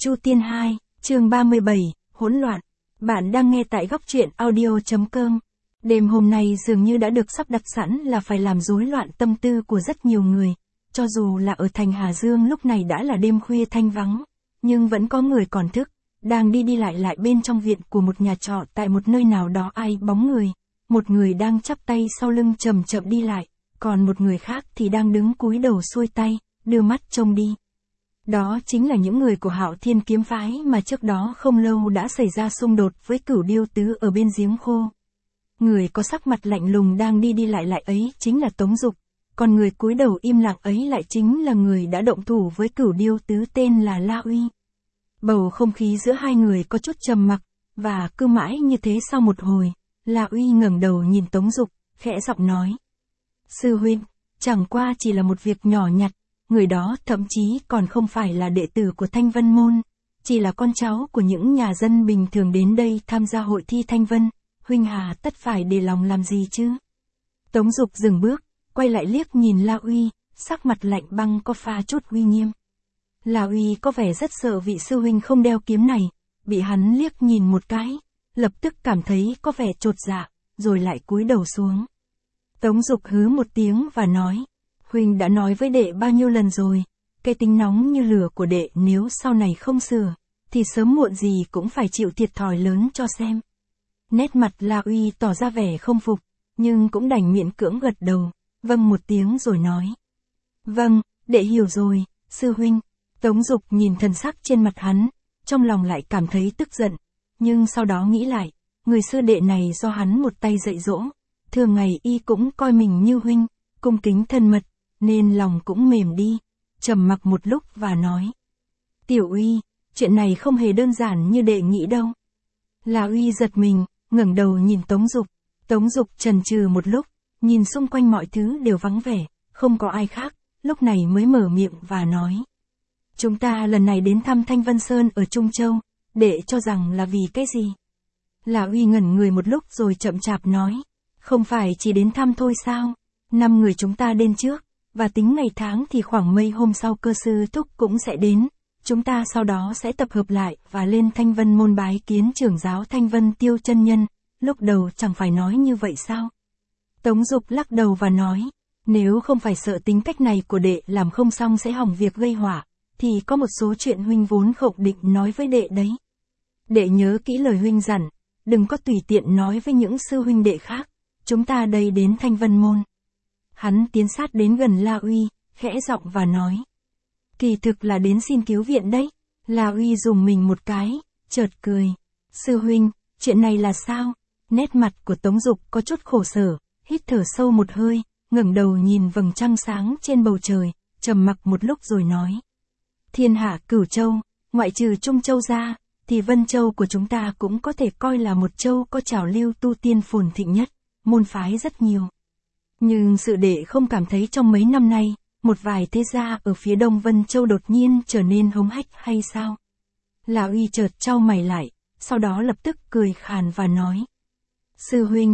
Chu Tiên 2, chương 37, hỗn loạn. Bạn đang nghe tại góc truyện audio.com. Đêm hôm nay dường như đã được sắp đặt sẵn là phải làm rối loạn tâm tư của rất nhiều người. Cho dù là ở thành Hà Dương lúc này đã là đêm khuya thanh vắng, nhưng vẫn có người còn thức, đang đi lại bên trong viện của một nhà trọ tại một nơi nào đó ai bóng người. Một người đang chắp tay sau lưng chậm chậm đi lại, còn một người khác thì đang đứng cúi đầu xuôi tay, đưa mắt trông đi. Đó chính là những người của Hạo Thiên kiếm phái mà trước đó không lâu đã xảy ra xung đột với Cửu Điêu Tứ ở bên giếng khô. Người có sắc mặt lạnh lùng đang đi lại ấy chính là Tống Dục, còn người cúi đầu im lặng ấy lại chính là người đã động thủ với Cửu Điêu Tứ tên là La Uy. Bầu không khí giữa hai người có chút trầm mặc, và cứ mãi như thế sau một hồi, La Uy ngẩng đầu nhìn Tống Dục, khẽ giọng nói: "Sư huynh, chẳng qua chỉ là một việc nhỏ nhặt. Người đó thậm chí còn không phải là đệ tử của Thanh Vân Môn, chỉ là con cháu của những nhà dân bình thường đến đây tham gia hội thi Thanh Vân, huynh hà tất phải để lòng làm gì chứ?" Tống Dục dừng bước, quay lại liếc nhìn La Uy, sắc mặt lạnh băng có pha chút uy nghiêm. La Uy có vẻ rất sợ vị sư huynh không đeo kiếm này, bị hắn liếc nhìn một cái, lập tức cảm thấy có vẻ chột dạ, rồi lại cúi đầu xuống. Tống Dục hứ một tiếng và nói: "Huynh đã nói với đệ bao nhiêu lần rồi, cái tính nóng như lửa của đệ nếu sau này không sửa, thì sớm muộn gì cũng phải chịu thiệt thòi lớn cho xem." Nét mặt La Uy tỏ ra vẻ không phục, nhưng cũng đành miễn cưỡng gật đầu, vâng một tiếng rồi nói: "Vâng, đệ hiểu rồi, sư huynh." Tống Dục nhìn thần sắc trên mặt hắn, trong lòng lại cảm thấy tức giận, nhưng sau đó nghĩ lại, người sư đệ này do hắn một tay dạy dỗ, thường ngày y cũng coi mình như huynh, cung kính thân mật, nên lòng cũng mềm đi, trầm mặc một lúc và nói: "Tiểu Uy, chuyện này không hề đơn giản như đệ nghĩ đâu." La Uy giật mình, ngẩng đầu nhìn Tống Dục. Tống Dục chần chừ một lúc, nhìn xung quanh mọi thứ đều vắng vẻ, không có ai khác, lúc này mới mở miệng và nói: "Chúng ta lần này đến thăm Thanh Vân Sơn ở Trung Châu, đệ cho rằng là vì cái gì?" La Uy ngẩn người một lúc rồi chậm chạp nói: "Không phải chỉ đến thăm thôi sao? 5 người chúng ta đến trước, và tính ngày tháng thì khoảng mấy hôm sau cơ sư thúc cũng sẽ đến. Chúng ta sau đó sẽ tập hợp lại và lên Thanh Vân Môn bái kiến trưởng giáo Thanh Vân Tiêu chân nhân. Lúc đầu chẳng phải nói như vậy sao?" Tống Dục lắc đầu và nói: "Nếu không phải sợ tính cách này của đệ làm không xong sẽ hỏng việc gây họa, thì có một số chuyện huynh vốn không định nói với đệ đấy. Đệ nhớ kỹ lời huynh dặn, đừng có tùy tiện nói với những sư huynh đệ khác. Chúng ta đây đến Thanh Vân Môn." Hắn tiến sát đến gần La Uy, khẽ giọng và nói: "Kỳ thực là đến xin cứu viện đấy." La Uy dùng mình một cái, chợt cười: "Sư huynh, chuyện này là sao?" Nét mặt của Tống Dục có chút khổ sở, hít thở sâu một hơi, ngẩng đầu nhìn vầng trăng sáng trên bầu trời, trầm mặc một lúc rồi nói: "Thiên hạ Cửu Châu, ngoại trừ Trung Châu ra, thì Vân Châu của chúng ta cũng có thể coi là một châu có trào lưu tu tiên phồn thịnh nhất, môn phái rất nhiều. Nhưng sự đệ không cảm thấy trong mấy năm nay, một vài thế gia ở phía đông Vân Châu đột nhiên trở nên hống hách hay sao?" La Uy chợt chau mày lại, sau đó lập tức cười khàn và nói: "Sư huynh,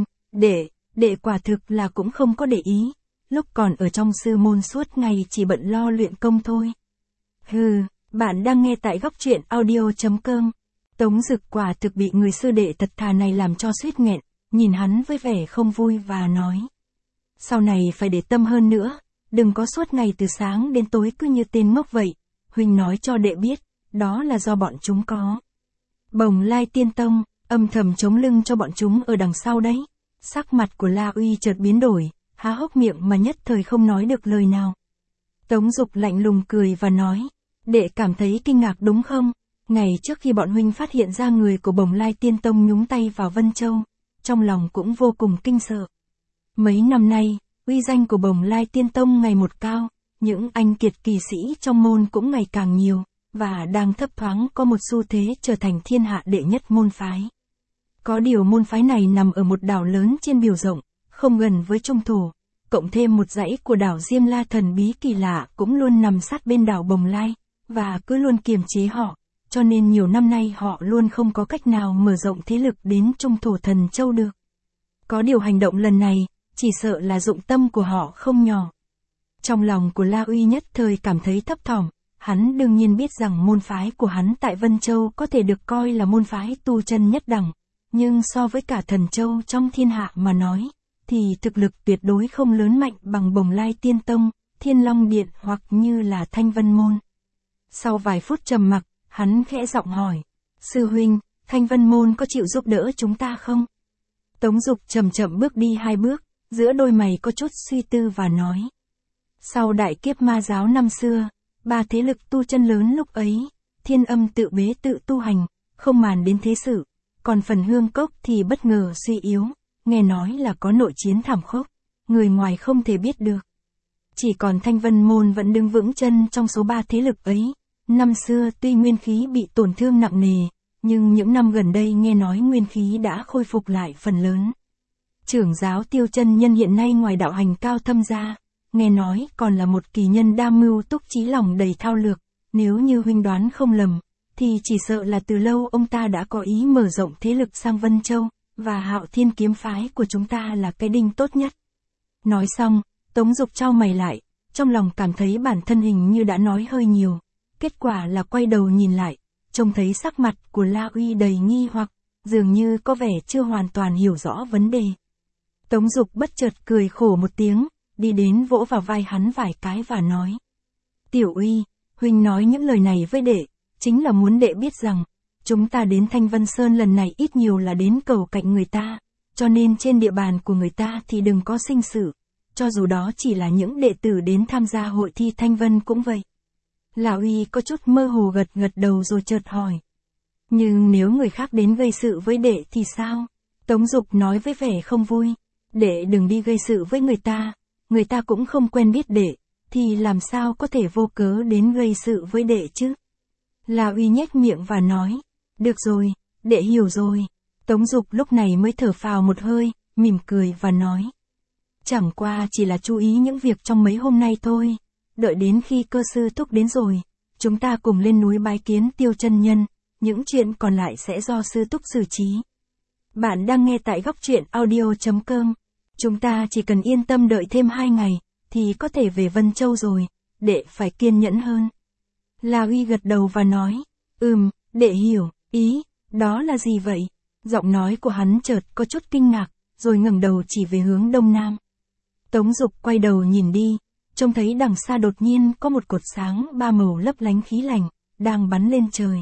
đệ quả thực là cũng không có để ý, lúc còn ở trong sư môn suốt ngày chỉ bận lo luyện công thôi." "Hừ, bạn đang nghe tại góc truyện audio.com. Tống Dực quả thực bị người sư đệ thật thà này làm cho suýt nghẹn, nhìn hắn với vẻ không vui và nói: "Sau này phải để tâm hơn nữa, đừng có suốt ngày từ sáng đến tối cứ như tên ngốc vậy. Huynh nói cho đệ biết, đó là do bọn chúng có Bồng Lai Tiên Tông, âm thầm chống lưng cho bọn chúng ở đằng sau đấy." Sắc mặt của La Uy chợt biến đổi, há hốc miệng mà nhất thời không nói được lời nào. Tống Dục lạnh lùng cười và nói: "Đệ cảm thấy kinh ngạc đúng không? Ngày trước khi bọn huynh phát hiện ra người của Bồng Lai Tiên Tông nhúng tay vào Vân Châu, trong lòng cũng vô cùng kinh sợ. Mấy năm nay, uy danh của Bồng Lai Tiên Tông ngày một cao, những anh kiệt kỳ sĩ trong môn cũng ngày càng nhiều, và đang thấp thoáng có một xu thế trở thành thiên hạ đệ nhất môn phái. Có điều môn phái này nằm ở một đảo lớn trên biển rộng, không gần với trung thổ, cộng thêm một dãy của đảo Diêm La thần bí kỳ lạ cũng luôn nằm sát bên đảo Bồng Lai, và cứ luôn kiềm chế họ, cho nên nhiều năm nay họ luôn không có cách nào mở rộng thế lực đến trung thổ Thần Châu được. Có điều hành động lần này, chỉ sợ là dụng tâm của họ không nhỏ." Trong lòng của La Uy nhất thời cảm thấy thấp thỏm, hắn đương nhiên biết rằng môn phái của hắn tại Vân Châu có thể được coi là môn phái tu chân nhất đẳng, nhưng so với cả thần châu trong thiên hạ mà nói, thì thực lực tuyệt đối không lớn mạnh bằng Bồng Lai Tiên Tông, Thiên Long Điện hoặc như là Thanh Vân Môn. Sau vài phút trầm mặc, hắn khẽ giọng hỏi, sư huynh, Thanh Vân Môn có chịu giúp đỡ chúng ta không? Tống Dục chậm chậm bước đi 2 bước, giữa đôi mày có chút suy tư và nói. Sau đại kiếp ma giáo năm xưa, 3 thế lực tu chân lớn lúc ấy, Thiên Âm tự bế tự tu hành, không màn đến thế sự, còn phần Hương Cốc thì bất ngờ suy yếu, nghe nói là có nội chiến thảm khốc, người ngoài không thể biết được. Chỉ còn Thanh Vân Môn vẫn đứng vững chân trong số 3 thế lực ấy. Năm xưa tuy nguyên khí bị tổn thương nặng nề, nhưng những năm gần đây nghe nói nguyên khí đã khôi phục lại phần lớn. Trưởng giáo Tiêu Chân Nhân hiện nay ngoài đạo hành cao thâm ra, nghe nói còn là một kỳ nhân đa mưu túc trí lòng đầy thao lược, nếu như huynh đoán không lầm, thì chỉ sợ là từ lâu ông ta đã có ý mở rộng thế lực sang Vân Châu, và Hạo Thiên kiếm phái của chúng ta là cái đinh tốt nhất. Nói xong, Tống Dục chau mày lại, trong lòng cảm thấy bản thân hình như đã nói hơi nhiều. Kết quả là quay đầu nhìn lại, trông thấy sắc mặt của La Uy đầy nghi hoặc, dường như có vẻ chưa hoàn toàn hiểu rõ vấn đề. Tống Dục bất chợt cười khổ một tiếng, đi đến vỗ vào vai hắn vài cái và nói. Tiểu Uy, huynh nói những lời này với đệ, chính là muốn đệ biết rằng, chúng ta đến Thanh Vân Sơn lần này ít nhiều là đến cầu cạnh người ta, cho nên trên địa bàn của người ta thì đừng có sinh sự, cho dù đó chỉ là những đệ tử đến tham gia hội thi Thanh Vân cũng vậy. Lão Uy có chút mơ hồ gật gật đầu rồi chợt hỏi. Nhưng nếu người khác đến gây sự với đệ thì sao? Tống Dục nói với vẻ không vui. Đệ đừng đi gây sự với người ta cũng không quen biết đệ, thì làm sao có thể vô cớ đến gây sự với đệ chứ? Lão Uy nhếch miệng và nói. Được rồi, đệ hiểu rồi. Tống Dục lúc này mới thở phào một hơi, mỉm cười và nói. Chẳng qua chỉ là chú ý những việc trong mấy hôm nay thôi. Đợi đến khi cơ sư thúc đến rồi, chúng ta cùng lên núi bái kiến Tiêu Chân Nhân, những chuyện còn lại sẽ do sư thúc xử trí. Bạn đang nghe tại Góc Truyện Audio.com. Chúng ta chỉ cần yên tâm đợi thêm 2 ngày, thì có thể về Vân Châu rồi, đệ phải kiên nhẫn hơn. La Uy gật đầu và nói, đệ hiểu, ý, đó là gì vậy? Giọng nói của hắn chợt có chút kinh ngạc, rồi ngẩng đầu chỉ về hướng đông nam. Tống Dục quay đầu nhìn đi. Trông thấy đằng xa đột nhiên có một cột sáng 3 màu lấp lánh khí lành, đang bắn lên trời.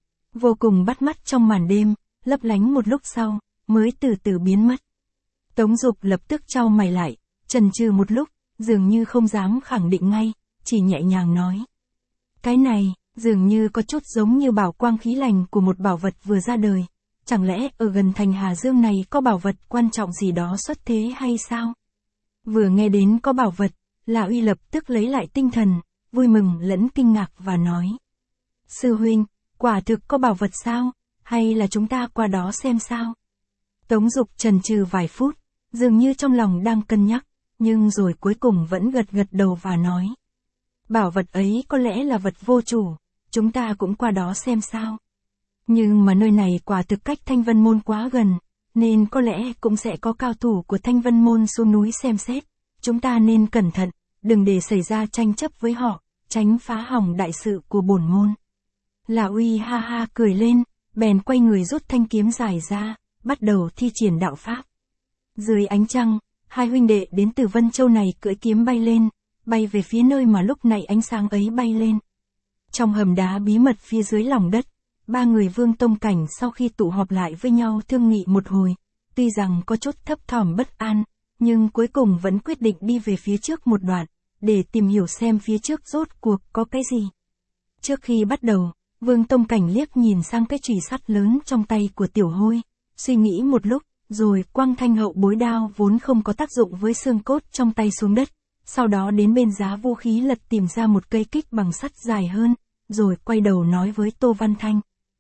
Vô cùng bắt mắt trong màn đêm, lấp lánh một lúc sau, mới từ từ biến mất. Tống Dục lập tức chau mày lại, chần chừ một lúc, dường như không dám khẳng định ngay, chỉ nhẹ nhàng nói. Cái này, dường như có chút giống như bảo quang khí lành của một bảo vật vừa ra đời. Chẳng lẽ ở gần thành Hà Dương này có bảo vật quan trọng gì đó xuất thế hay sao? Vừa nghe đến có bảo vật, Lão Uy lập tức lấy lại tinh thần, vui mừng lẫn kinh ngạc và nói. Sư huynh, quả thực có bảo vật sao, hay là chúng ta qua đó xem sao? Tống Dục chần chừ vài phút, dường như trong lòng đang cân nhắc, nhưng rồi cuối cùng vẫn gật gật đầu và nói. Bảo vật ấy có lẽ là vật vô chủ, chúng ta cũng qua đó xem sao. Nhưng mà nơi này quả thực cách Thanh Vân Môn quá gần, nên có lẽ cũng sẽ có cao thủ của Thanh Vân Môn xuống núi xem xét. Chúng ta nên cẩn thận, đừng để xảy ra tranh chấp với họ, tránh phá hỏng đại sự của bổn môn. Lão Uy ha ha cười lên, bèn quay người rút thanh kiếm dài ra, bắt đầu thi triển đạo pháp. Dưới ánh trăng, 2 huynh đệ đến từ Vân Châu này cưỡi kiếm bay về phía nơi mà lúc này ánh sáng ấy bay lên. Trong hầm đá bí mật phía dưới lòng đất, 3 người Vương Tông Cảnh sau khi tụ họp lại với nhau thương nghị một hồi, tuy rằng có chút thấp thỏm bất an, nhưng cuối cùng vẫn quyết định đi về phía trước một đoạn, để tìm hiểu xem phía trước rốt cuộc có cái gì. Trước khi bắt đầu, Vương Tông Cảnh liếc nhìn sang cái chùy sắt lớn trong tay của Tiểu Hôi, suy nghĩ một lúc, rồi quăng thanh hậu bối đao vốn không có tác dụng với xương cốt trong tay xuống đất, sau đó đến bên giá vũ khí lật tìm ra một cây kích bằng sắt dài hơn, rồi quay đầu nói với Tô Văn Thanh.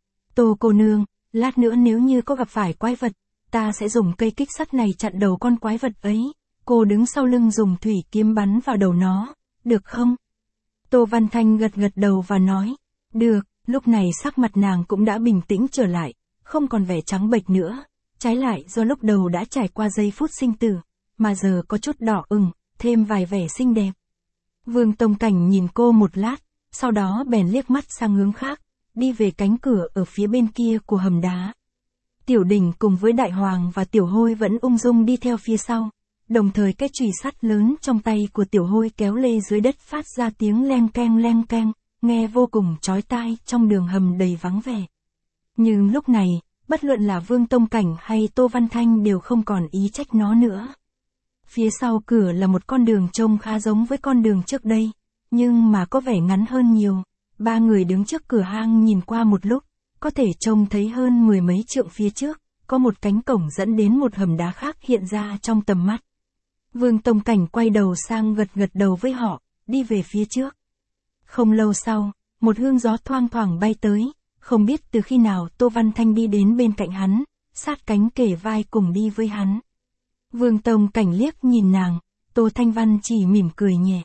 Tô cô nương, lát nữa nếu như có gặp phải quái vật, ta sẽ dùng cây kích sắt này chặn đầu con quái vật ấy, cô đứng sau lưng dùng thủy kiếm bắn vào đầu nó, được không? Tô Văn Thanh gật gật đầu và nói, được, lúc này sắc mặt nàng cũng đã bình tĩnh trở lại, không còn vẻ trắng bệch nữa, trái lại do lúc đầu đã trải qua giây phút sinh tử, mà giờ có chút đỏ ửng, thêm vài vẻ xinh đẹp. Vương Tông Cảnh nhìn cô một lát, sau đó bèn liếc mắt sang hướng khác, đi về cánh cửa ở phía bên kia của hầm đá. Tiểu Đình cùng với Đại Hoàng và Tiểu Hôi vẫn ung dung đi theo phía sau, đồng thời cái chùy sắt lớn trong tay của Tiểu Hôi kéo lê dưới đất phát ra tiếng leng keng, nghe vô cùng chói tai trong đường hầm đầy vắng vẻ. Nhưng lúc này, bất luận là Vương Tông Cảnh hay Tô Văn Thanh đều không còn ý trách nó nữa. Phía sau cửa là một con đường trông khá giống với con đường trước đây, nhưng mà có vẻ ngắn hơn nhiều. Ba người đứng trước cửa hang nhìn qua một lúc, có thể trông thấy hơn 10 mấy trượng phía trước, có một cánh cổng dẫn đến một hầm đá khác hiện ra trong tầm mắt. Vương Tông Cảnh quay đầu sang gật đầu với họ, đi về phía trước. Không lâu sau, một hương gió thoang thoảng bay tới, không biết từ khi nào Tô Văn Thanh đi đến bên cạnh hắn, sát cánh kề vai cùng đi với hắn. Vương Tông Cảnh liếc nhìn nàng, Tô Thanh Văn chỉ mỉm cười nhẹ.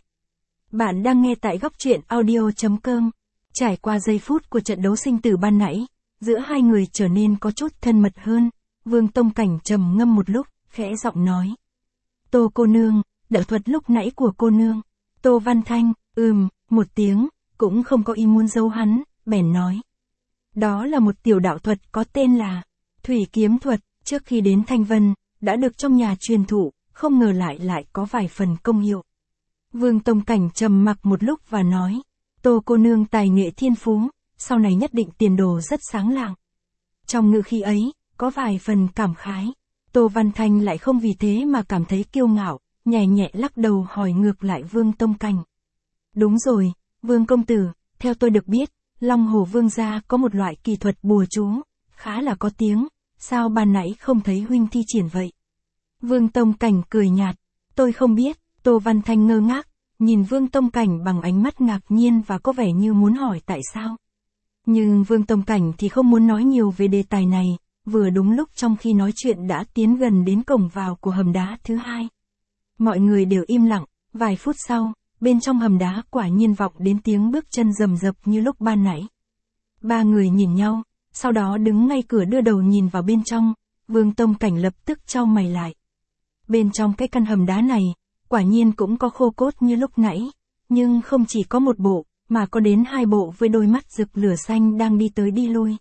Bạn đang nghe tại góc truyện audio.com. Trải qua giây phút của trận đấu sinh tử ban nãy, giữa hai người trở nên có chút thân mật hơn. Vương Tông Cảnh trầm ngâm một lúc, khẽ giọng nói. Tô cô nương, đạo thuật lúc nãy của cô nương. Tô Văn Thanh, một tiếng, cũng không có ý muốn giấu hắn, bèn nói. Đó là một tiểu đạo thuật có tên là Thủy Kiếm Thuật, trước khi đến Thanh Vân, đã được trong nhà truyền thụ, không ngờ lại có vài phần công hiệu. Vương Tông Cảnh trầm mặc một lúc và nói. Tô cô nương tài nghệ thiên phú, sau này nhất định tiền đồ rất sáng lạng. Trong ngữ khí ấy, có vài phần cảm khái. Tô Văn Thanh lại không vì thế mà cảm thấy kiêu ngạo, nhẹ lắc đầu hỏi ngược lại Vương Tông Cảnh. Đúng rồi, Vương công tử, theo tôi được biết, Long Hồ Vương gia có một loại kỳ thuật bùa chú, khá là có tiếng, sao ban nãy không thấy huynh thi triển vậy? Vương Tông Cảnh cười nhạt, tôi không biết. Tô Văn Thanh ngơ ngác, nhìn Vương Tông Cảnh bằng ánh mắt ngạc nhiên và có vẻ như muốn hỏi tại sao. Nhưng Vương Tông Cảnh thì không muốn nói nhiều về đề tài này, vừa đúng lúc trong khi nói chuyện đã tiến gần đến cổng vào của hầm đá thứ hai. Mọi người đều im lặng, vài phút sau, bên trong hầm đá quả nhiên vọng đến tiếng bước chân rầm rập như lúc ban nãy. Ba người nhìn nhau, sau đó đứng ngay cửa đưa đầu nhìn vào bên trong, Vương Tông Cảnh lập tức chau mày lại. Bên trong cái căn hầm đá này, quả nhiên cũng có khô cốt như lúc nãy, nhưng không chỉ có một bộ, mà có đến hai bộ với đôi mắt rực lửa xanh đang đi tới đi lui.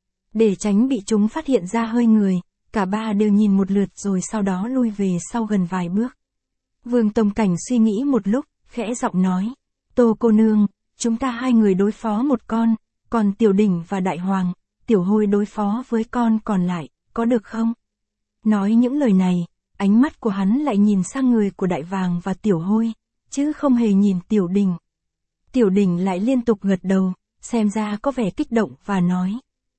Để tránh bị chúng phát hiện ra hơi người, cả ba đều nhìn một lượt rồi sau đó lui về sau gần vài bước. Vương Tông Cảnh suy nghĩ một lúc, khẽ giọng nói, Tô cô nương, chúng ta hai người đối phó một con, còn Tiểu Đình và Đại Hoàng, Tiểu Hôi đối phó với con còn lại, có được không? Nói những lời này, ánh mắt của hắn lại nhìn sang người của Đại Vàng và Tiểu Hôi, chứ không hề nhìn Tiểu Đình. Tiểu Đình lại liên tục gật đầu, xem ra có vẻ kích động và nói.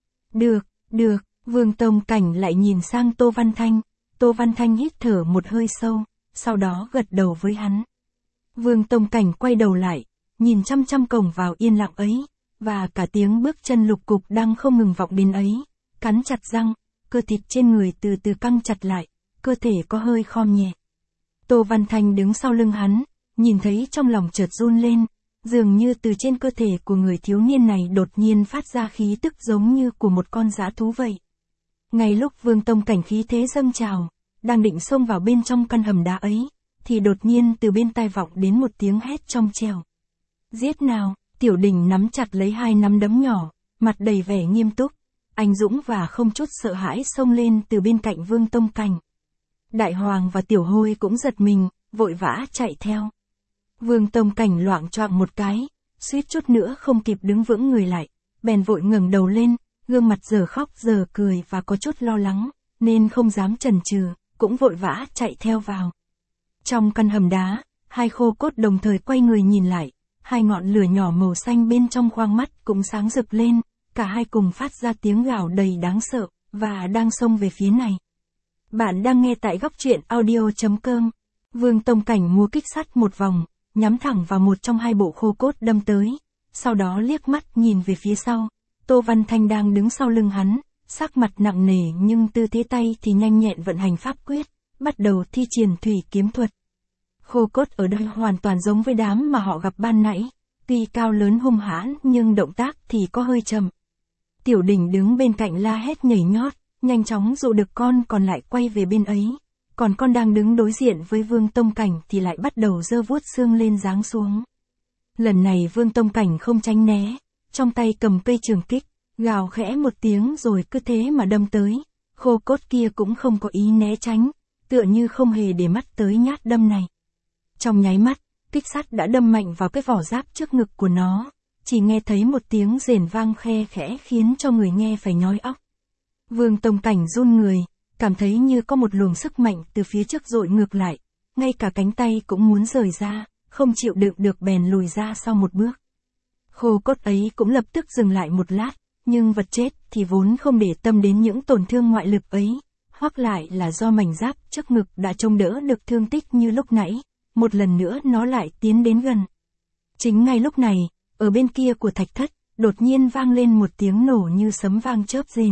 Được, Vương Tông Cảnh lại nhìn sang Tô Văn Thanh. Tô Văn Thanh hít thở một hơi sâu, sau đó gật đầu với hắn. Vương Tông Cảnh quay đầu lại, nhìn chăm cổng vào yên lặng ấy, và cả tiếng bước chân lục cục đang không ngừng vọng đến ấy, cắn chặt răng, cơ thịt trên người từ từ căng chặt lại, cơ thể có hơi khom nhẹ. Tô Văn Thanh đứng sau lưng hắn, nhìn thấy trong lòng chợt run lên, dường như từ trên cơ thể của người thiếu niên này đột nhiên phát ra khí tức giống như của một con dã thú vậy. Ngay lúc Vương Tông Cảnh khí thế dâng trào, đang định xông vào bên trong căn hầm đá ấy, thì đột nhiên từ bên tai vọng đến một tiếng hét trong trẻo. Giết nào! Tiểu Đình nắm chặt lấy hai nắm đấm nhỏ, mặt đầy vẻ nghiêm túc, anh dũng và không chút sợ hãi xông lên từ bên cạnh Vương Tông Cảnh. Đại Hoàng và Tiểu Hôi cũng giật mình, vội vã chạy theo. Vương Tông Cảnh loạng choạng một cái, suýt chút nữa không kịp đứng vững người lại, bèn vội ngẩng đầu lên, gương mặt giờ khóc giờ cười và có chút lo lắng, nên không dám chần chừ, cũng vội vã chạy theo vào. Trong căn hầm đá, hai khô cốt đồng thời quay người nhìn lại, hai ngọn lửa nhỏ màu xanh bên trong khoang mắt cũng sáng rực lên, cả hai cùng phát ra tiếng gào đầy đáng sợ, và đang xông về phía này. Bạn đang nghe tại góc truyện audio.com. Vương Tông Cảnh múa kích sắt một vòng, nhắm thẳng vào một trong hai bộ khô cốt đâm tới, sau đó liếc mắt nhìn về phía sau. Tô Văn Thanh đang đứng sau lưng hắn, sắc mặt nặng nề nhưng tư thế tay thì nhanh nhẹn vận hành pháp quyết, bắt đầu thi triển Thủy Kiếm Thuật. Khô cốt ở đây hoàn toàn giống với đám mà họ gặp ban nãy, tuy cao lớn hung hãn nhưng động tác thì có hơi chậm. Tiểu Đình đứng bên cạnh la hét nhảy nhót, nhanh chóng dụ được con còn lại quay về bên ấy, còn con đang đứng đối diện với Vương Tông Cảnh thì lại bắt đầu giơ vuốt xương lên giáng xuống. Lần này Vương Tông Cảnh không tránh né, trong tay cầm cây trường kích, gào khẽ một tiếng rồi cứ thế mà đâm tới. Khô cốt kia cũng không có ý né tránh, tựa như không hề để mắt tới nhát đâm này. Trong nháy mắt, kích sắt đã đâm mạnh vào cái vỏ giáp trước ngực của nó, chỉ nghe thấy một tiếng rền vang khe khẽ khiến cho người nghe phải nhói óc. Vương Tông Cảnh run người, cảm thấy như có một luồng sức mạnh từ phía trước dội ngược lại, ngay cả cánh tay cũng muốn rời ra, không chịu đựng được bèn lùi ra sau một bước. Khô cốt ấy cũng lập tức dừng lại một lát, nhưng vật chết thì vốn không để tâm đến những tổn thương ngoại lực ấy, hoặc lại là do mảnh giáp trước ngực đã chống đỡ được thương tích như lúc nãy, một lần nữa nó lại tiến đến gần. Chính ngay lúc này, ở bên kia của thạch thất, đột nhiên vang lên một tiếng nổ như sấm vang chớp rền.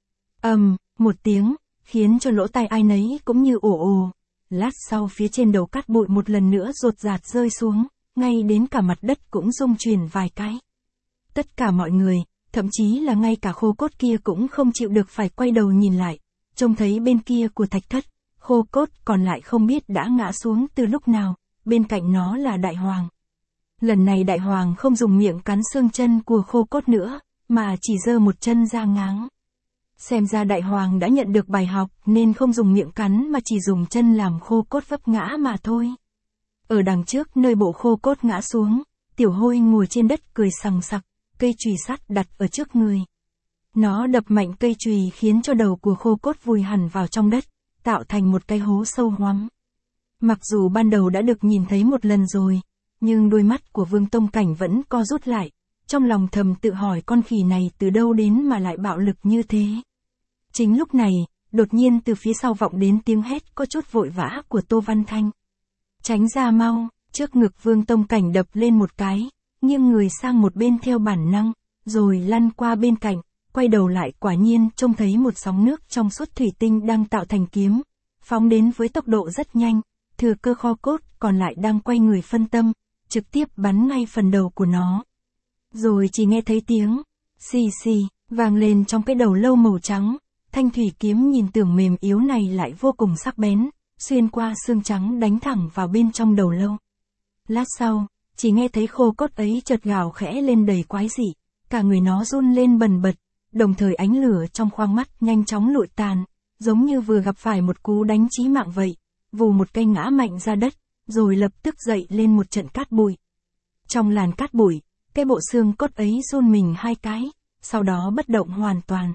Một tiếng, khiến cho lỗ tai ai nấy cũng như ồ ồ. Lát sau phía trên đầu cát bụi một lần nữa rột rạt rơi xuống, ngay đến cả mặt đất cũng rung chuyển vài cái. Tất cả mọi người, thậm chí là ngay cả khô cốt kia cũng không chịu được phải quay đầu nhìn lại, trông thấy bên kia của thạch thất, khô cốt còn lại không biết đã ngã xuống từ lúc nào, bên cạnh nó là đại hoàng. Lần này đại hoàng không dùng miệng cắn xương chân của khô cốt nữa, mà chỉ giơ một chân ra ngáng. Xem ra đại hoàng đã nhận được bài học nên không dùng miệng cắn mà chỉ dùng chân làm khô cốt vấp ngã mà thôi. Ở đằng trước nơi bộ khô cốt ngã xuống, tiểu hôi ngồi trên đất cười sằng sặc, cây chùy sắt đặt ở trước người. Nó đập mạnh cây chùy khiến cho đầu của khô cốt vùi hẳn vào trong đất, tạo thành một cái hố sâu hoắm. Mặc dù ban đầu đã được nhìn thấy một lần rồi, nhưng đôi mắt của Vương Tông Cảnh vẫn co rút lại, trong lòng thầm tự hỏi con khỉ này từ đâu đến mà lại bạo lực như thế. Chính lúc này, đột nhiên từ phía sau vọng đến tiếng hét có chút vội vã của Tô Văn Thanh. Tránh ra mau, trước ngực Vương Tông Cảnh đập lên một cái, nghiêng người sang một bên theo bản năng, rồi lăn qua bên cạnh, quay đầu lại quả nhiên trông thấy một sóng nước trong suốt thủy tinh đang tạo thành kiếm, phóng đến với tốc độ rất nhanh, thừa cơ kho cốt còn lại đang quay người phân tâm, trực tiếp bắn ngay phần đầu của nó. Rồi chỉ nghe thấy tiếng xì xì vang lên trong cái đầu lâu màu trắng, thanh thủy kiếm nhìn tưởng mềm yếu này lại vô cùng sắc bén, xuyên qua xương trắng đánh thẳng vào bên trong đầu lâu. Lát sau, chỉ nghe thấy khô cốt ấy chợt gào khẽ lên đầy quái dị, cả người nó run lên bần bật, đồng thời ánh lửa trong khoang mắt nhanh chóng lụi tàn, giống như vừa gặp phải một cú đánh chí mạng vậy, vù một cây ngã mạnh ra đất, rồi lập tức dậy lên một trận cát bụi. Trong làn cát bụi, cái bộ xương cốt ấy run mình hai cái, sau đó bất động hoàn toàn.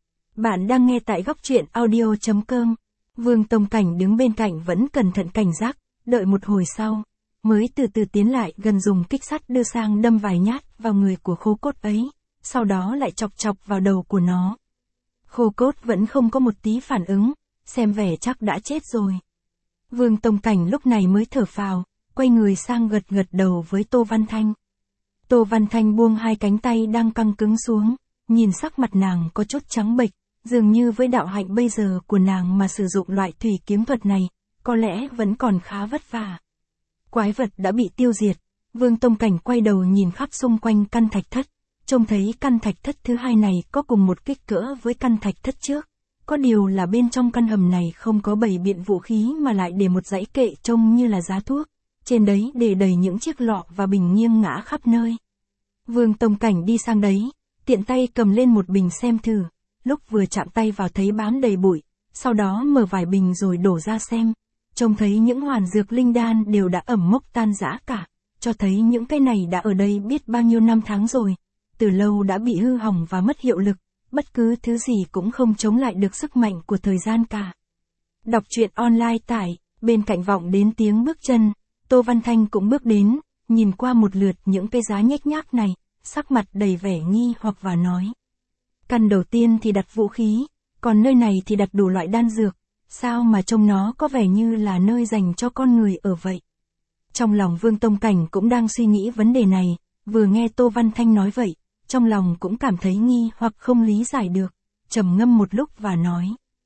Bạn đang nghe tại góc truyện audio.com. Vương Tông Cảnh đứng bên cạnh vẫn cẩn thận cảnh giác, đợi một hồi sau, mới từ từ tiến lại gần dùng kích sắt đưa sang đâm vài nhát vào người của khô cốt ấy, sau đó lại chọc chọc vào đầu của nó. Khô cốt vẫn không có một tí phản ứng, xem vẻ chắc đã chết rồi. Vương Tông Cảnh lúc này mới thở phào, quay người sang gật gật đầu với Tô Văn Thanh. Tô Văn Thanh buông hai cánh tay đang căng cứng xuống, nhìn sắc mặt nàng có chút trắng bệch, dường như với đạo hạnh bây giờ của nàng mà sử dụng loại thủy kiếm thuật này, có lẽ vẫn còn khá vất vả. Quái vật đã bị tiêu diệt, Vương Tông Cảnh quay đầu nhìn khắp xung quanh căn thạch thất, trông thấy căn thạch thất thứ hai này có cùng một kích cỡ với căn thạch thất trước. Có điều là bên trong căn hầm này không có bày biện vũ khí mà lại để một dãy kệ trông như là giá thuốc, trên đấy để đầy những chiếc lọ và bình nghiêng ngã khắp nơi. Vương Tông Cảnh đi sang đấy, tiện tay cầm lên một bình xem thử, lúc vừa chạm tay vào thấy bám đầy bụi, sau đó mở vài bình rồi đổ ra xem, trông thấy những hoàn dược linh đan đều đã ẩm mốc tan rã cả, cho thấy những cái này đã ở đây biết bao nhiêu năm tháng rồi, từ lâu đã bị hư hỏng và mất hiệu lực, bất cứ thứ gì cũng không chống lại được sức mạnh của thời gian cả. Đọc truyện online tải, bên cạnh vọng đến tiếng bước chân, Tô Văn Thanh cũng bước đến, nhìn qua một lượt những cái giá nhếch nhác này, sắc mặt đầy vẻ nghi hoặc và nói. Căn đầu tiên thì đặt vũ khí, còn nơi này thì đặt đủ loại đan dược, sao mà trông nó có vẻ như là nơi dành cho con người ở vậy. Trong lòng Vương Tông Cảnh cũng đang suy nghĩ vấn đề này, vừa nghe Tô Văn Thanh nói vậy, trong lòng cũng cảm thấy nghi hoặc không lý giải được, trầm ngâm một lúc và nói.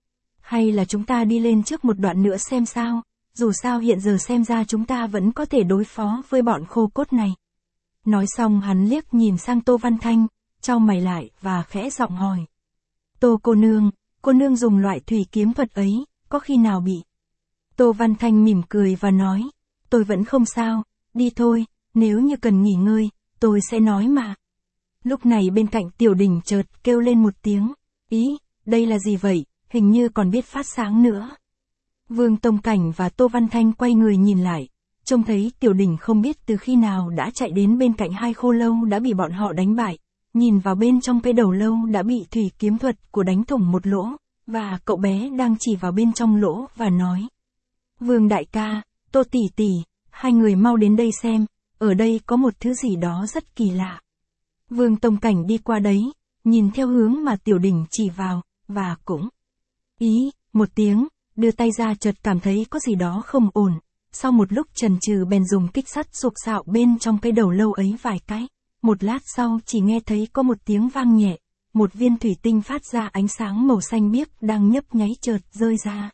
Hay là chúng ta đi lên trước một đoạn nữa xem sao, dù sao hiện giờ xem ra chúng ta vẫn có thể đối phó với bọn khô cốt này. Nói xong hắn liếc nhìn sang Tô Văn Thanh, chau mày lại và khẽ giọng hỏi. Tô cô nương dùng loại thủy kiếm thuật ấy, có khi nào bị? Tô Văn Thanh mỉm cười và nói, tôi vẫn không sao, đi thôi, nếu như cần nghỉ ngơi, tôi sẽ nói mà. Lúc này bên cạnh Tiểu Đình chợt kêu lên một tiếng, ý, đây là gì vậy, hình như còn biết phát sáng nữa. Vương Tông Cảnh và Tô Văn Thanh quay người nhìn lại, trông thấy Tiểu Đình không biết từ khi nào đã chạy đến bên cạnh hai khô lâu đã bị bọn họ đánh bại, nhìn vào bên trong cái đầu lâu đã bị thủy kiếm thuật của đánh thủng một lỗ, và cậu bé đang chỉ vào bên trong lỗ và nói. Vương đại ca, Tô tỷ tỷ, hai người mau đến đây xem, ở đây có một thứ gì đó rất kỳ lạ. Vương Tông Cảnh đi qua đấy, nhìn theo hướng mà Tiểu Đình chỉ vào, và cũng ý, một tiếng, đưa tay ra chợt cảm thấy có gì đó không ổn. Sau một lúc chần chừ bèn dùng kích sắt sục sạo bên trong cái đầu lâu ấy vài cái. Một lát sau chỉ nghe thấy có một tiếng vang nhẹ, một viên thủy tinh phát ra ánh sáng màu xanh biếc đang nhấp nháy chợt rơi ra.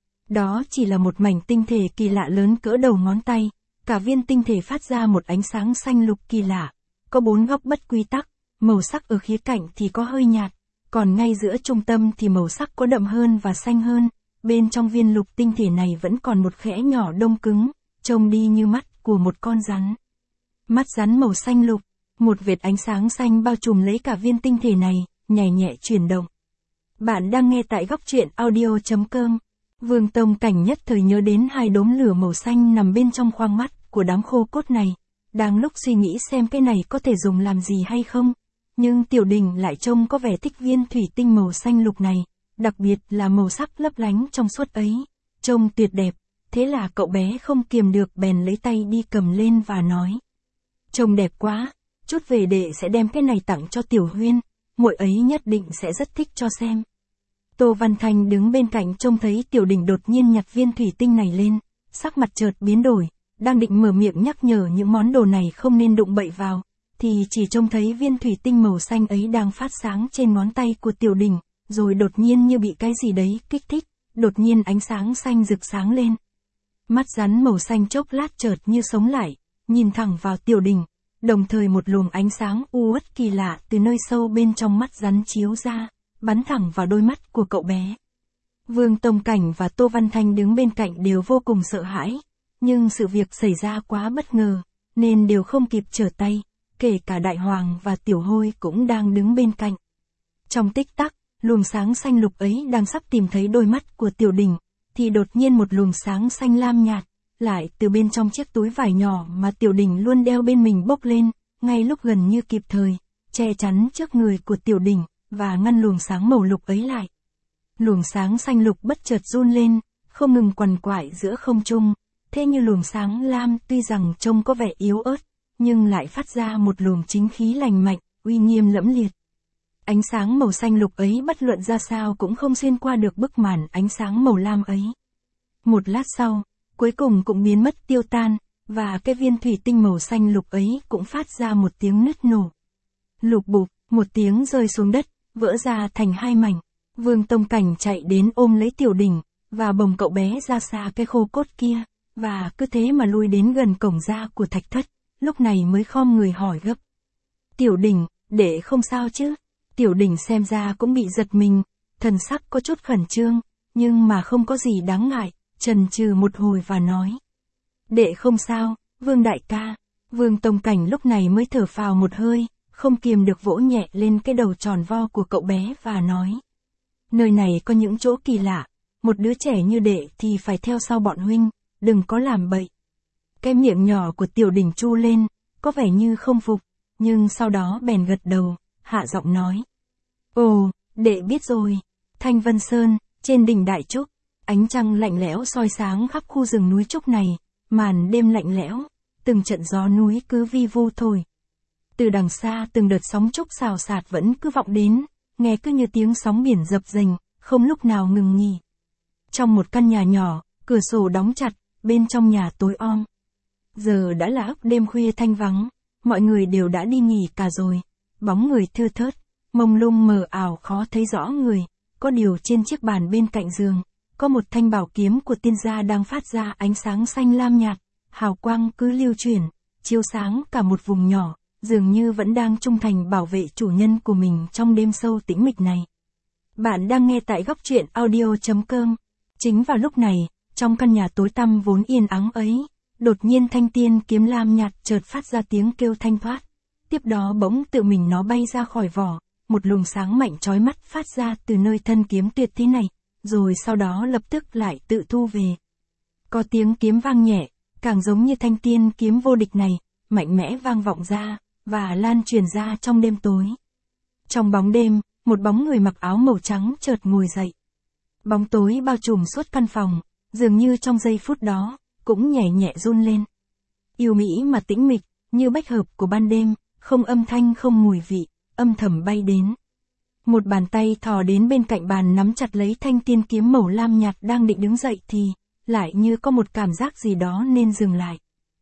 Đó chỉ là một mảnh tinh thể kỳ lạ lớn cỡ đầu ngón tay, cả viên tinh thể phát ra một ánh sáng xanh lục kỳ lạ, có 4 góc bất quy tắc, màu sắc ở khía cạnh thì có hơi nhạt, còn ngay giữa trung tâm thì màu sắc có đậm hơn và xanh hơn. Bên trong viên lục tinh thể này vẫn còn một khẽ nhỏ đông cứng, trông đi như mắt của một con rắn. Mắt rắn màu xanh lục, một vệt ánh sáng xanh bao trùm lấy cả viên tinh thể này, nhẹ nhẹ chuyển động. Bạn đang nghe tại góc truyện audio.com. Vương Tông Cảnh nhất thời nhớ đến hai đốm lửa màu xanh nằm bên trong khoang mắt của đám khô cốt này, đang lúc suy nghĩ xem cái này có thể dùng làm gì hay không, nhưng Tiểu Đình lại trông có vẻ thích viên thủy tinh màu xanh lục này. Đặc biệt là màu sắc lấp lánh trong suốt ấy, trông tuyệt đẹp, thế là cậu bé không kiềm được bèn lấy tay đi cầm lên và nói. Trông đẹp quá, chút về đệ sẽ đem cái này tặng cho Tiểu Huyên, muội ấy nhất định sẽ rất thích cho xem. Tô Văn Thanh đứng bên cạnh trông thấy Tiểu Đình đột nhiên nhặt viên thủy tinh này lên, sắc mặt chợt biến đổi, đang định mở miệng nhắc nhở những món đồ này không nên đụng bậy vào, thì chỉ trông thấy viên thủy tinh màu xanh ấy đang phát sáng trên ngón tay của Tiểu Đình. Rồi đột nhiên như bị cái gì đấy kích thích, đột nhiên ánh sáng xanh rực sáng lên. Mắt rắn màu xanh chốc lát chợt như sống lại, nhìn thẳng vào Tiểu Đình, đồng thời một luồng ánh sáng u uất kỳ lạ từ nơi sâu bên trong mắt rắn chiếu ra, bắn thẳng vào đôi mắt của cậu bé. Vương Tông Cảnh và Tô Văn Thanh đứng bên cạnh đều vô cùng sợ hãi, nhưng sự việc xảy ra quá bất ngờ, nên đều không kịp trở tay, kể cả Đại Hoàng và Tiểu Hôi cũng đang đứng bên cạnh. Trong tích tắc, luồng sáng xanh lục ấy đang sắp tìm thấy đôi mắt của Tiểu Đình, thì đột nhiên một luồng sáng xanh lam nhạt, lại từ bên trong chiếc túi vải nhỏ mà Tiểu Đình luôn đeo bên mình bốc lên, ngay lúc gần như kịp thời, che chắn trước người của Tiểu Đình, và ngăn luồng sáng màu lục ấy lại. Luồng sáng xanh lục bất chợt run lên, không ngừng quằn quại giữa không trung, thế như luồng sáng lam tuy rằng trông có vẻ yếu ớt, nhưng lại phát ra một luồng chính khí lành mạnh, uy nghiêm lẫm liệt. Ánh sáng màu xanh lục ấy bất luận ra sao cũng không xuyên qua được bức màn ánh sáng màu lam ấy. Một lát sau, cuối cùng cũng biến mất tiêu tan, và cái viên thủy tinh màu xanh lục ấy cũng phát ra một tiếng nứt nổ. Lục bụp, một tiếng rơi xuống đất, vỡ ra thành hai mảnh. Vương Tông Cảnh chạy đến ôm lấy Tiểu Đình, và bồng cậu bé ra xa cái khô cốt kia, và cứ thế mà lui đến gần cổng ra của thạch thất, lúc này mới khom người hỏi gấp. Tiểu Đình, đệ không sao chứ? Tiểu Đình xem ra cũng bị giật mình, thần sắc có chút khẩn trương, nhưng mà không có gì đáng ngại, chần chừ một hồi và nói. Đệ không sao, Vương đại ca. Vương Tông Cảnh lúc này mới thở phào một hơi, không kiềm được vỗ nhẹ lên cái đầu tròn vo của cậu bé và nói. Nơi này có những chỗ kỳ lạ, một đứa trẻ như đệ thì phải theo sau bọn huynh, đừng có làm bậy. Cái miệng nhỏ của Tiểu Đình chu lên, có vẻ như không phục, nhưng sau đó bèn gật đầu, hạ giọng nói. Ồ, đệ biết rồi. Thanh Vân Sơn, trên đỉnh Đại Trúc, ánh trăng lạnh lẽo soi sáng khắp khu rừng núi trúc này, màn đêm lạnh lẽo, từng trận gió núi cứ vi vu thổi. Từ đằng xa từng đợt sóng trúc xào xạc vẫn cứ vọng đến, nghe cứ như tiếng sóng biển dập dềnh, không lúc nào ngừng nghỉ. Trong một căn nhà nhỏ, cửa sổ đóng chặt, bên trong nhà tối om. Giờ đã là đêm khuya thanh vắng, mọi người đều đã đi nghỉ cả rồi, bóng người thưa thớt, mông lung mờ ảo khó thấy rõ người, có điều trên chiếc bàn bên cạnh giường, có một thanh bảo kiếm của tiên gia đang phát ra ánh sáng xanh lam nhạt, hào quang cứ lưu chuyển, chiếu sáng cả một vùng nhỏ, dường như vẫn đang trung thành bảo vệ chủ nhân của mình trong đêm sâu tĩnh mịch này. Bạn đang nghe tại góc truyện audio.com. Chính vào lúc này, trong căn nhà tối tăm vốn yên ắng ấy, đột nhiên thanh tiên kiếm lam nhạt chợt phát ra tiếng kêu thanh thoát. Tiếp đó bỗng tự mình nó bay ra khỏi vỏ, một luồng sáng mạnh chói mắt phát ra từ nơi thân kiếm tuyệt thế này, rồi sau đó lập tức lại tự thu về. Có tiếng kiếm vang nhẹ, càng giống như thanh tiên kiếm vô địch này, mạnh mẽ vang vọng ra, và lan truyền ra trong đêm tối. Trong bóng đêm, một bóng người mặc áo màu trắng chợt ngồi dậy. Bóng tối bao trùm suốt căn phòng, dường như trong giây phút đó, cũng nhẹ nhẹ run lên. Yêu mỹ mà tĩnh mịch, như bách hợp của ban đêm, không âm thanh không mùi vị, âm thầm bay đến. Một bàn tay thò đến bên cạnh bàn nắm chặt lấy thanh tiên kiếm màu lam nhạt đang định đứng dậy thì, lại như có một cảm giác gì đó nên dừng lại.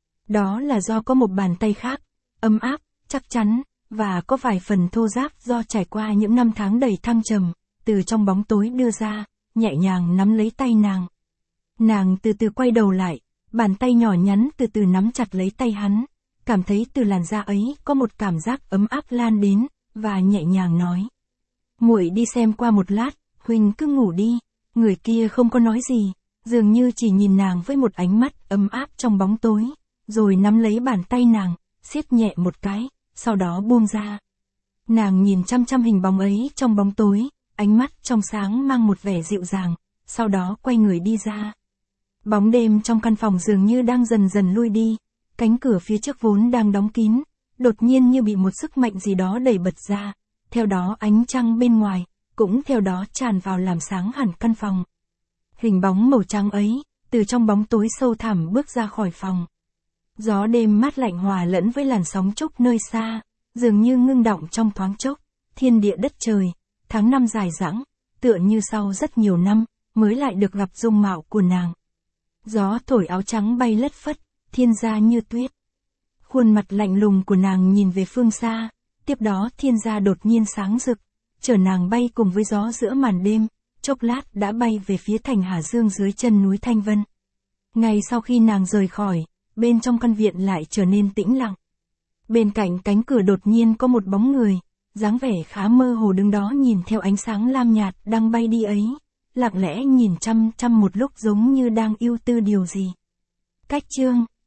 Đó là do có một bàn tay khác, ấm áp, chắc chắn, và có vài phần thô ráp do trải qua những năm tháng đầy thăng trầm, từ trong bóng tối đưa ra, nhẹ nhàng nắm lấy tay nàng. Nàng từ từ quay đầu lại, bàn tay nhỏ nhắn từ từ nắm chặt lấy tay hắn, cảm thấy từ làn da ấy có một cảm giác ấm áp lan đến, và nhẹ nhàng nói. Muội đi xem qua một lát, huynh cứ ngủ đi. Người kia không có nói gì, dường như chỉ nhìn nàng với một ánh mắt ấm áp trong bóng tối, rồi nắm lấy bàn tay nàng, siết nhẹ một cái, sau đó buông ra. Nàng nhìn chăm chăm hình bóng ấy trong bóng tối, ánh mắt trong sáng mang một vẻ dịu dàng, sau đó quay người đi ra. Bóng đêm trong căn phòng dường như đang dần dần lui đi, cánh cửa phía trước vốn đang đóng kín, đột nhiên như bị một sức mạnh gì đó đẩy bật ra, theo đó ánh trăng bên ngoài, cũng theo đó tràn vào làm sáng hẳn căn phòng. Hình bóng màu trắng ấy, từ trong bóng tối sâu thẳm bước ra khỏi phòng. Gió đêm mát lạnh hòa lẫn với làn sóng trúc nơi xa, dường như ngưng đọng trong thoáng chốc, thiên địa đất trời, tháng năm dài dẳng, tựa như sau rất nhiều năm, mới lại được gặp dung mạo của nàng. Gió thổi áo trắng bay lất phất, thiên gia như tuyết. Khuôn mặt lạnh lùng của nàng nhìn về phương xa, tiếp đó thiên gia đột nhiên sáng rực, chở nàng bay cùng với gió giữa màn đêm, chốc lát đã bay về phía thành Hà Dương dưới chân núi Thanh Vân. Ngay sau khi nàng rời khỏi, bên trong căn viện lại trở nên tĩnh lặng. Bên cạnh cánh cửa đột nhiên có một bóng người, dáng vẻ khá mơ hồ đứng đó nhìn theo ánh sáng lam nhạt đang bay đi ấy, lặng lẽ nhìn chăm chăm một lúc giống như đang ưu tư điều gì. Cách chương